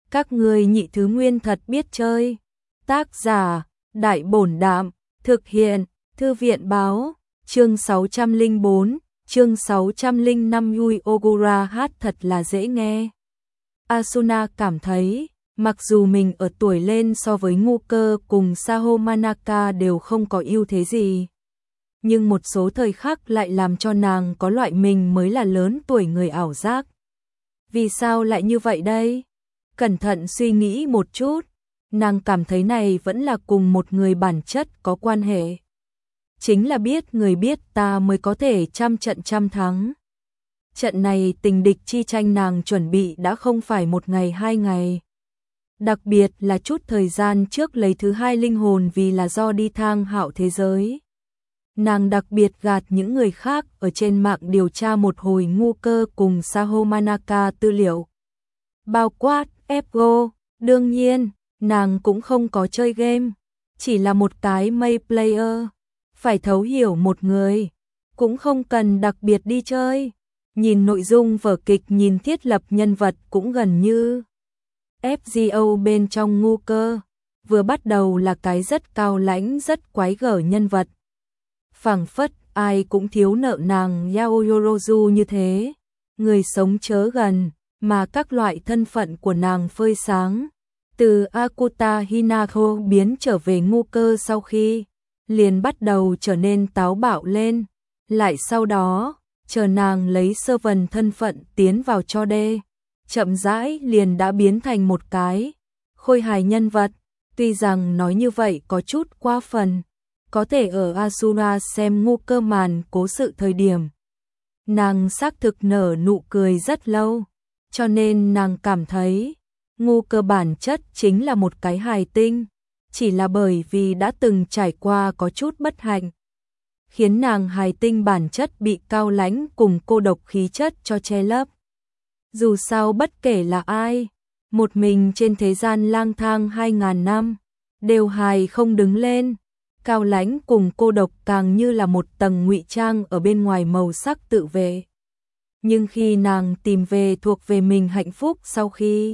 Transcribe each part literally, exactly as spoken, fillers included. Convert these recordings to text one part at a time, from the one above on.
Các ngươi nhị thứ nguyên thật biết chơi. Tác giả, Đại Bổn Đạm, thực hiện, Thư viện Báo, chương sáu trăm lẻ bốn, chương sáu trăm lẻ năm Yui Ogura hát thật là dễ nghe. Asuna cảm thấy, mặc dù mình ở tuổi lên so với Ngu Cơ cùng Saho Manaka đều không có ưu thế gì, nhưng một số thời khắc lại làm cho nàng có loại mình mới là lớn tuổi người ảo giác. Vì sao lại như vậy đây? Cẩn thận suy nghĩ một chút, nàng cảm thấy này vẫn là cùng một người bản chất có quan hệ. Chính là biết người biết ta mới có thể trăm trận trăm thắng. Trận này tình địch chi tranh nàng chuẩn bị đã không phải một ngày hai ngày. Đặc biệt là chút thời gian trước lấy thứ hai linh hồn vì là do đi thang hạo thế giới. Nàng đặc biệt gạt những người khác ở trên mạng điều tra một hồi Ngu Cơ cùng Saho Manaka tư liệu. Bao quát, ép giê, đương nhiên, nàng cũng không có chơi game, chỉ là một cái main player. Phải thấu hiểu một người, cũng không cần đặc biệt đi chơi. Nhìn nội dung vở kịch, nhìn thiết lập nhân vật cũng gần như ép giê ô bên trong Ngu Cơ. Vừa bắt đầu là cái rất cao lãnh rất quái gở nhân vật. Phảng phất ai cũng thiếu nợ nàng Yaoyorozu như thế. Người sống chớ gần, mà các loại thân phận của nàng phơi sáng. Từ Akuta Hinako biến trở về Ngu Cơ sau khi liền bắt đầu trở nên táo bạo lên, lại sau đó, chờ nàng lấy sơ vần thân phận tiến vào cho đê, chậm rãi liền đã biến thành một cái khôi hài nhân vật. Tuy rằng nói như vậy có chút quá phần, có thể ở Asuna xem Ngu Cơ màn cố sự thời điểm, nàng xác thực nở nụ cười rất lâu, cho nên nàng cảm thấy Ngu Cơ bản chất chính là một cái hài tinh. Chỉ là bởi vì đã từng trải qua có chút bất hạnh, khiến nàng hài tinh bản chất bị cao lãnh cùng cô độc khí chất cho che lấp. Dù sao bất kể là ai, một mình trên thế gian lang thang hai ngàn năm, đều hài không đứng lên. Cao lãnh cùng cô độc càng như là một tầng ngụy trang ở bên ngoài màu sắc tự vệ. Nhưng khi nàng tìm về thuộc về mình hạnh phúc sau khi,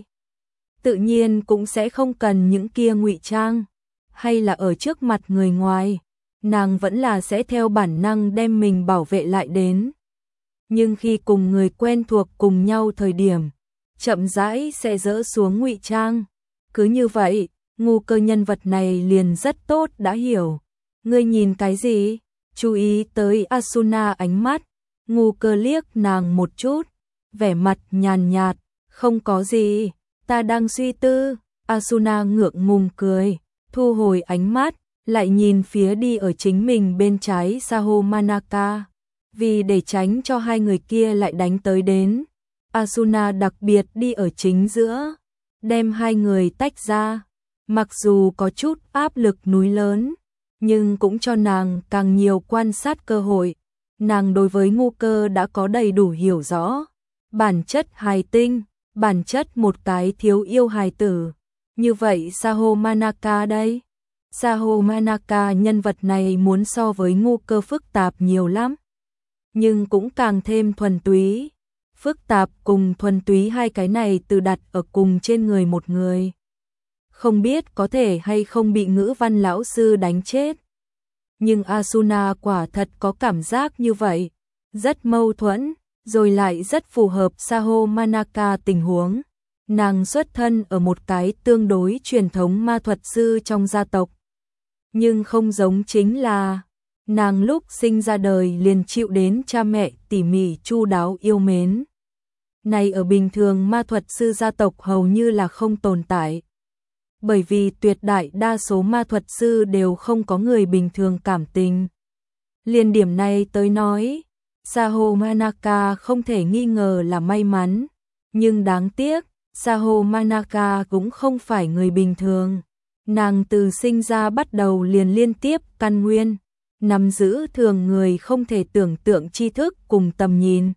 tự nhiên cũng sẽ không cần những kia ngụy trang, hay là ở trước mặt người ngoài, nàng vẫn là sẽ theo bản năng đem mình bảo vệ lại đến. Nhưng khi cùng người quen thuộc cùng nhau thời điểm, chậm rãi sẽ dỡ xuống ngụy trang. Cứ như vậy, Ngu Cơ nhân vật này liền rất tốt đã hiểu. Ngươi nhìn cái gì? Chú ý tới Asuna ánh mắt, Ngu Cơ liếc nàng một chút, vẻ mặt nhàn nhạt, không có gì. Ta đang suy tư. Asuna ngượng ngùng cười, thu hồi ánh mắt, lại nhìn phía đi ở chính mình bên trái Saho Manaka. Vì để tránh cho hai người kia lại đánh tới đến, Asuna đặc biệt đi ở chính giữa, đem hai người tách ra. Mặc dù có chút áp lực núi lớn, nhưng cũng cho nàng càng nhiều quan sát cơ hội. Nàng đối với Ngu Cơ đã có đầy đủ hiểu rõ. Bản chất hài tinh, bản chất một cái thiếu yêu hài tử. Như vậy Saho Manaka đây? Saho Manaka nhân vật này muốn so với Ngu Cơ phức tạp nhiều lắm. Nhưng cũng càng thêm thuần túy. Phức tạp cùng thuần túy hai cái này từ đặt ở cùng trên người một người. Không biết có thể hay không bị ngữ văn lão sư đánh chết. Nhưng Asuna quả thật có cảm giác như vậy. Rất mâu thuẫn, rồi lại rất phù hợp Saho Manaka tình huống. Nàng xuất thân ở một cái tương đối truyền thống ma thuật sư trong gia tộc. Nhưng không giống chính là, nàng lúc sinh ra đời liền chịu đến cha mẹ tỉ mỉ chu đáo yêu mến. Này ở bình thường ma thuật sư gia tộc hầu như là không tồn tại. Bởi vì tuyệt đại đa số ma thuật sư đều không có người bình thường cảm tình. Liên điểm này tới nói, Saho Manaka không thể nghi ngờ là may mắn. Nhưng đáng tiếc, Saho Manaka cũng không phải người bình thường. Nàng từ sinh ra bắt đầu liền liên tiếp căn nguyên, nắm giữ thường người không thể tưởng tượng tri thức cùng tầm nhìn.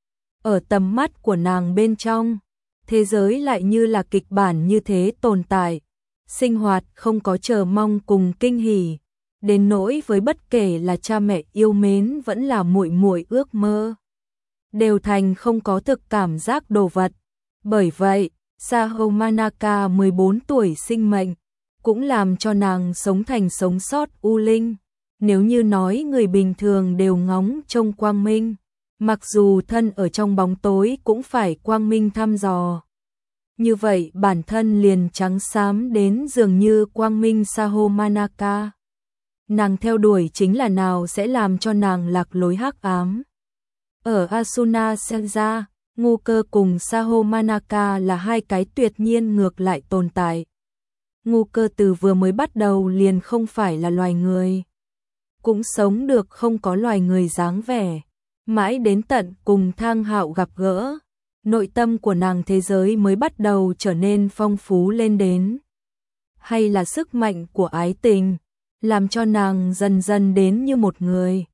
Ở tầm mắt của nàng bên trong, thế giới lại như là kịch bản như thế tồn tại. Sinh hoạt không có chờ mong cùng kinh hỉ, đến nỗi với bất kể là cha mẹ yêu mến vẫn là muội muội ước mơ, đều thành không có thực cảm giác đồ vật. Bởi vậy, Sahomanaka mười bốn tuổi sinh mệnh, cũng làm cho nàng sống thành sống sót u linh. Nếu như nói người bình thường đều ngóng trông quang minh, mặc dù thân ở trong bóng tối cũng phải quang minh thăm dò. Như vậy bản thân liền trắng xám đến dường như quang minh Sahomanaka. Nàng theo đuổi chính là nào sẽ làm cho nàng lạc lối hắc ám. Ở Asuna Senja, Ngu Cơ cùng Sahomanaka là hai cái tuyệt nhiên ngược lại tồn tại. Ngu Cơ từ vừa mới bắt đầu liền không phải là loài người, cũng sống được không có loài người dáng vẻ. Mãi đến tận cùng Thang Hạo gặp gỡ, nội tâm của nàng thế giới mới bắt đầu trở nên phong phú lên đến. Hay là sức mạnh của ái tình, làm cho nàng dần dần đến như một người.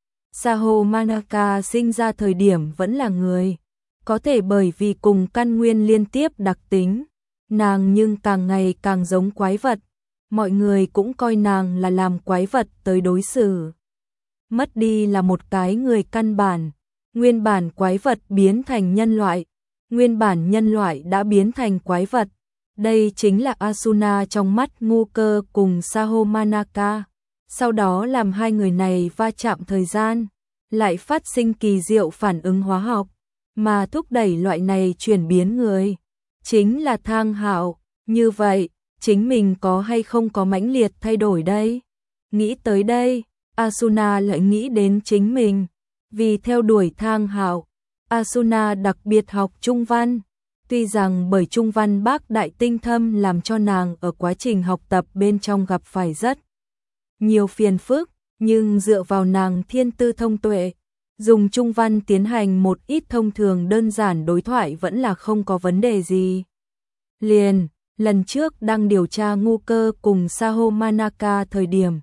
Sahomanaka sinh ra thời điểm vẫn là người, có thể bởi vì cùng căn nguyên liên tiếp đặc tính, nàng nhưng càng ngày càng giống quái vật, mọi người cũng coi nàng là làm quái vật tới đối xử. Mất đi là một cái người căn bản, nguyên bản quái vật biến thành nhân loại, nguyên bản nhân loại đã biến thành quái vật. Đây chính là Asuna trong mắt Ngu Cơ cùng Sahomanaka. Sau đó làm hai người này va chạm thời gian, lại phát sinh kỳ diệu phản ứng hóa học, mà thúc đẩy loại này chuyển biến người. Chính là Thang Hạo, như vậy, chính mình có hay không có mãnh liệt thay đổi đây? Nghĩ tới đây, Asuna lại nghĩ đến chính mình. Vì theo đuổi Thang Hạo, Asuna đặc biệt học Trung Văn. Tuy rằng bởi Trung Văn bác đại tinh thâm làm cho nàng ở quá trình học tập bên trong gặp phải rất nhiều phiền phức, nhưng dựa vào nàng thiên tư thông tuệ, dùng Trung Văn tiến hành một ít thông thường đơn giản đối thoại vẫn là không có vấn đề gì. Liền, lần trước đang điều tra Ngu Cơ cùng Sahomanaka thời điểm,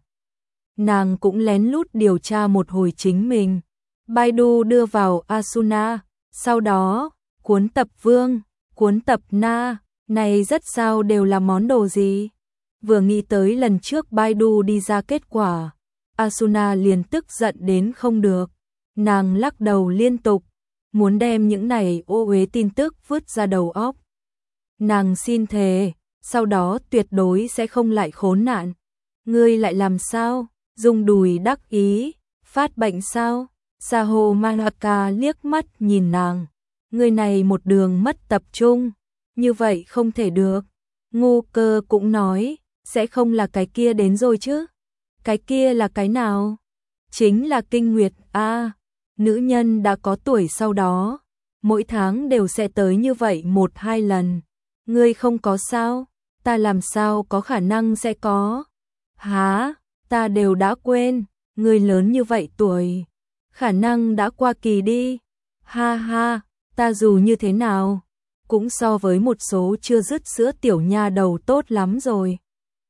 nàng cũng lén lút điều tra một hồi chính mình. Baidu đưa vào Asuna, sau đó, cuốn tập Vương, cuốn tập Na, này rất sao đều là món đồ gì? Vừa nghĩ tới lần trước Baidu đi ra kết quả, Asuna liền tức giận đến không được. Nàng lắc đầu liên tục, muốn đem những này ô uế tin tức vứt ra đầu óc. Nàng xin thề, sau đó tuyệt đối sẽ không lại khốn nạn. Ngươi lại làm sao? Dùng đùi đắc ý, phát bệnh sao? Sahomanaka liếc mắt nhìn nàng. Người này một đường mất tập trung, như vậy không thể được. Ngu Cơ cũng nói, sẽ không là cái kia đến rồi chứ? Cái kia là cái nào? Chính là kinh nguyệt a. À, nữ nhân đã có tuổi sau đó, mỗi tháng đều sẽ tới như vậy một hai lần. Ngươi không có sao? Ta làm sao có khả năng sẽ có? Hả? Ta đều đã quên, ngươi lớn như vậy tuổi, khả năng đã qua kỳ đi. Ha ha, ta dù như thế nào, cũng so với một số chưa dứt sữa tiểu nha đầu tốt lắm rồi.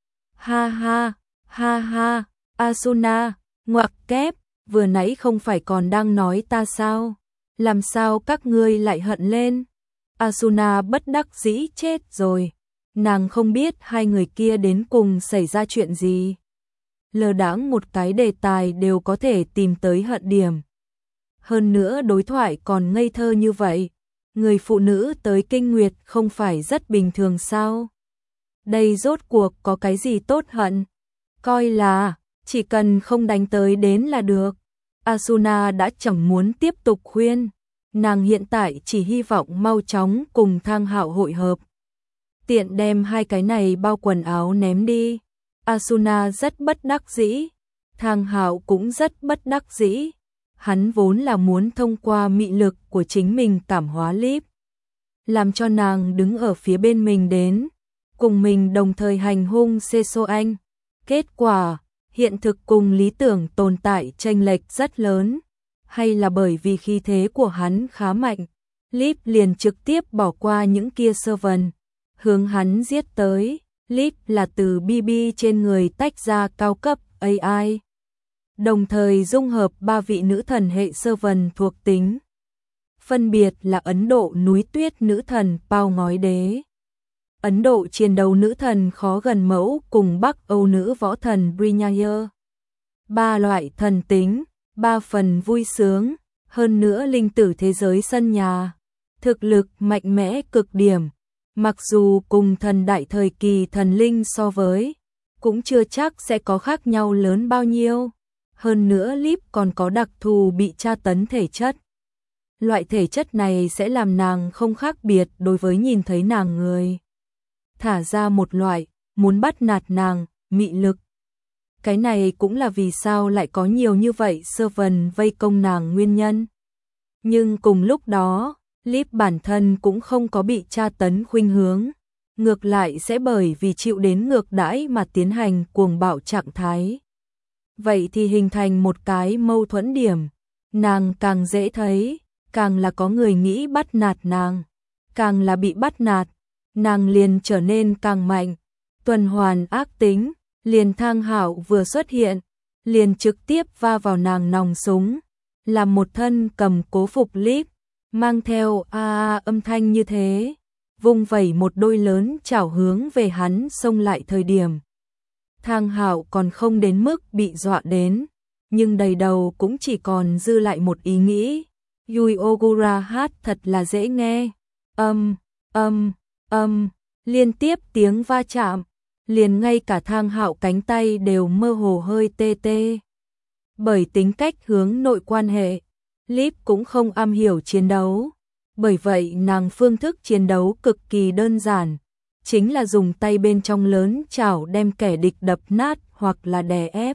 Ha ha, ha ha, Asuna, ngoặc kép, vừa nãy không phải còn đang nói ta sao? Làm sao các ngươi lại hận lên? Asuna bất đắc dĩ chết rồi, nàng không biết hai người kia đến cùng xảy ra chuyện gì. Lờ đãng một cái đề tài đều có thể tìm tới hận điểm. Hơn nữa đối thoại còn ngây thơ như vậy, người phụ nữ tới kinh nguyệt không phải rất bình thường sao? Đây rốt cuộc có cái gì tốt hận? Coi là, chỉ cần không đánh tới đến là được. Asuna đã chẳng muốn tiếp tục khuyên, nàng hiện tại chỉ hy vọng mau chóng cùng Thang Hạo hội hợp. Tiện đem hai cái này bao quần áo ném đi. Asuna rất bất đắc dĩ, Thang Hạo cũng rất bất đắc dĩ. Hắn vốn là muốn thông qua mị lực của chính mình cảm hóa Líp, làm cho nàng đứng ở phía bên mình đến, cùng mình đồng thời hành hung Sesoanh. Kết quả, hiện thực cùng lý tưởng tồn tại chênh lệch rất lớn, hay là bởi vì khí thế của hắn khá mạnh, Líp liền trực tiếp bỏ qua những kia servant, hướng hắn giết tới. Líp là từ bê bê trên người tách ra cao cấp a i, đồng thời dung hợp ba vị nữ thần hệ servant thuộc tính. Phân biệt là Ấn Độ núi tuyết nữ thần Pao Ngói Đế, Ấn Độ chiến đấu nữ thần Khó Gần Mẫu cùng Bắc Âu nữ võ thần Brinayer. Ba loại thần tính, ba phần vui sướng, hơn nữa linh tử thế giới sân nhà, thực lực mạnh mẽ cực điểm, mặc dù cùng thần đại thời kỳ thần linh so với, cũng chưa chắc sẽ có khác nhau lớn bao nhiêu. Hơn nữa Líp còn có đặc thù bị tra tấn thể chất. Loại thể chất này sẽ làm nàng không khác biệt đối với nhìn thấy nàng người. Thả ra một loại, muốn bắt nạt nàng, mị lực. Cái này cũng là vì sao lại có nhiều như vậy servant vây công nàng nguyên nhân. Nhưng cùng lúc đó, Líp bản thân cũng không có bị tra tấn khuynh hướng. Ngược lại sẽ bởi vì chịu đến ngược đãi mà tiến hành cuồng bạo trạng thái. Vậy thì hình thành một cái mâu thuẫn điểm. Nàng càng dễ thấy, càng là có người nghĩ bắt nạt nàng. Càng là bị bắt nạt, nàng liền trở nên càng mạnh. Tuần hoàn ác tính, liền Thang Hạo vừa xuất hiện, liền trực tiếp va vào nàng nòng súng. Làm một thân cầm cố phục Líp, mang theo a à, âm thanh như thế. Vung vẩy một đôi lớn chảo hướng về hắn xông lại thời điểm. Thang Hạo còn không đến mức bị dọa đến, nhưng đầy đầu cũng chỉ còn dư lại một ý nghĩ. Yui Ogura hát thật là dễ nghe. Âm, âm, âm, liên tiếp tiếng va chạm, liền ngay cả Thang Hạo cánh tay đều mơ hồ hơi tê tê. Bởi tính cách hướng nội quan hệ, Líp cũng không am hiểu chiến đấu. Bởi vậy nàng phương thức chiến đấu cực kỳ đơn giản, chính là dùng tay bên trong lớn chảo đem kẻ địch đập nát hoặc là đè ép.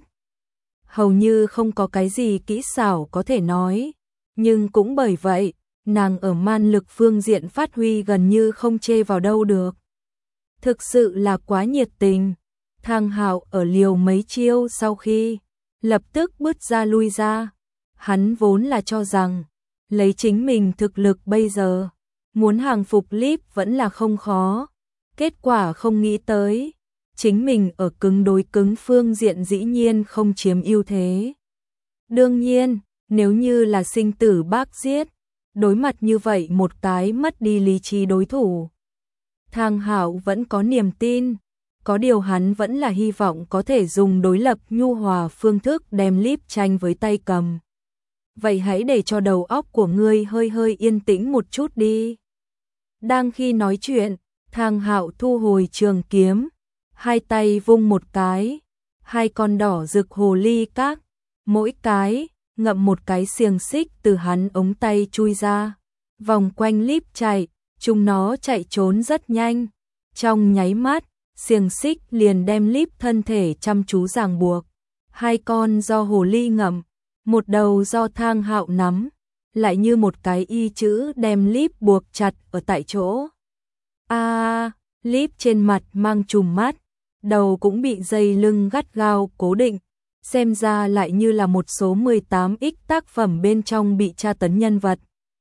Hầu như không có cái gì kỹ xảo có thể nói, nhưng cũng bởi vậy, nàng ở man lực phương diện phát huy gần như không chê vào đâu được. Thực sự là quá nhiệt tình. Thang Hạo ở liều mấy chiêu sau khi lập tức bứt ra lui ra. Hắn vốn là cho rằng lấy chính mình thực lực bây giờ, muốn hàng phục Líp vẫn là không khó. Kết quả không nghĩ tới, chính mình ở cứng đối cứng phương diện dĩ nhiên không chiếm ưu thế. Đương nhiên, nếu như là sinh tử bác giết, đối mặt như vậy một cái mất đi lý trí đối thủ, Thang Hạo vẫn có niềm tin, có điều hắn vẫn là hy vọng có thể dùng đối lập nhu hòa phương thức đem Líp tranh với tay cầm. Vậy hãy để cho đầu óc của ngươi hơi hơi yên tĩnh một chút đi. Đang khi nói chuyện, Thang Hạo thu hồi trường kiếm, hai tay vung một cái, hai con đỏ rực hồ ly các, mỗi cái ngậm một cái xiềng xích từ hắn ống tay chui ra, vòng quanh Líp chạy, chúng nó chạy trốn rất nhanh. Trong nháy mắt, xiềng xích liền đem Líp thân thể chăm chú ràng buộc. Hai con do hồ ly ngậm, một đầu do Thang Hạo nắm, lại như một cái y chữ đem Líp buộc chặt ở tại chỗ. A, à, Líp trên mặt mang trùm mắt, đầu cũng bị dây lưng gắt gao cố định, xem ra lại như là một số mười tám x tác phẩm bên trong bị tra tấn nhân vật.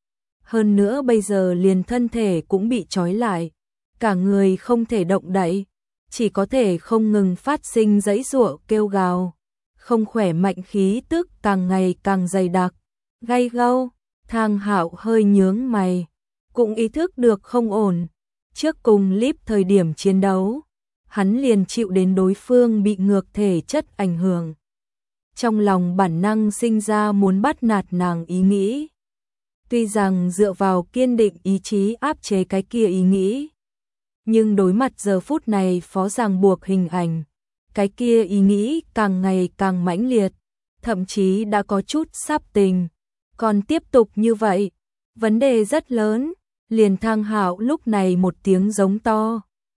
Hơn nữa bây giờ liền thân thể cũng bị trói lại, cả người không thể động đậy, chỉ có thể không ngừng phát sinh giãy giụa kêu gào. Không khỏe mạnh khí tức càng ngày càng dày đặc, gay gâu. Thang Hạo hơi nhướng mày, cũng ý thức được không ổn. Trước cùng Líp thời điểm chiến đấu, hắn liền chịu đến đối phương bị ngược thể chất ảnh hưởng. Trong lòng bản năng sinh ra muốn bắt nạt nàng ý nghĩ. Tuy rằng dựa vào kiên định ý chí áp chế cái kia ý nghĩ, nhưng đối mặt giờ phút này phó ràng buộc hình ảnh, cái kia ý nghĩ càng ngày càng mãnh liệt, thậm chí đã có chút sắp tình. Còn tiếp tục như vậy, vấn đề rất lớn. Liền Thang Hạo lúc này một tiếng giống to.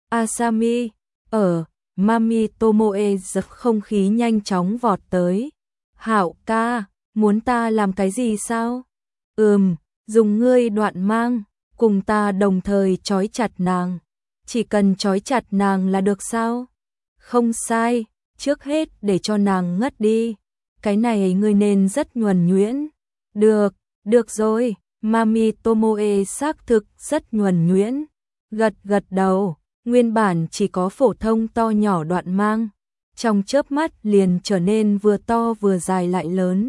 Asami, ở, Mami Tomoe giật không khí nhanh chóng vọt tới. Hạo ca, muốn ta làm cái gì sao? Ừm, dùng ngươi đoạn mang, cùng ta đồng thời trói chặt nàng. Chỉ cần trói chặt nàng là được sao? Không sai, trước hết để cho nàng ngất đi. Cái này ngươi nên rất nhuần nhuyễn. Được, được rồi. Mami Tomoe xác thực rất nhuần nhuyễn, gật gật đầu, nguyên bản chỉ có phổ thông to nhỏ đoạn mang, trong chớp mắt liền trở nên vừa to vừa dài lại lớn.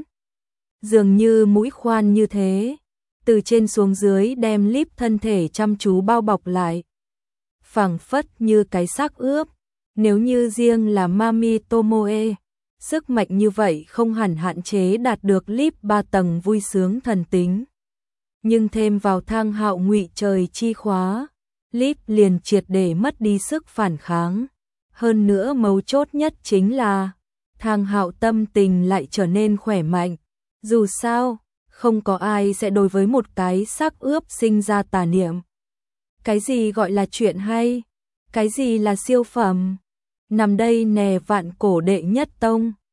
Dường như mũi khoan như thế, từ trên xuống dưới đem Líp thân thể chăm chú bao bọc lại. Phảng phất như cái xác ướp, nếu như riêng là Mami Tomoe, sức mạnh như vậy không hẳn hạn chế đạt được Líp ba tầng vui sướng thần tính. Nhưng thêm vào Thang Hạo ngụy trời chi khóa, Líp liền triệt để mất đi sức phản kháng. Hơn nữa mấu chốt nhất chính là Thang Hạo tâm tình lại trở nên khỏe mạnh. Dù sao, không có ai sẽ đối với một cái xác ướp sinh ra tà niệm. Cái gì gọi là chuyện hay? Cái gì là siêu phẩm? Nằm đây nè vạn cổ đệ nhất tông.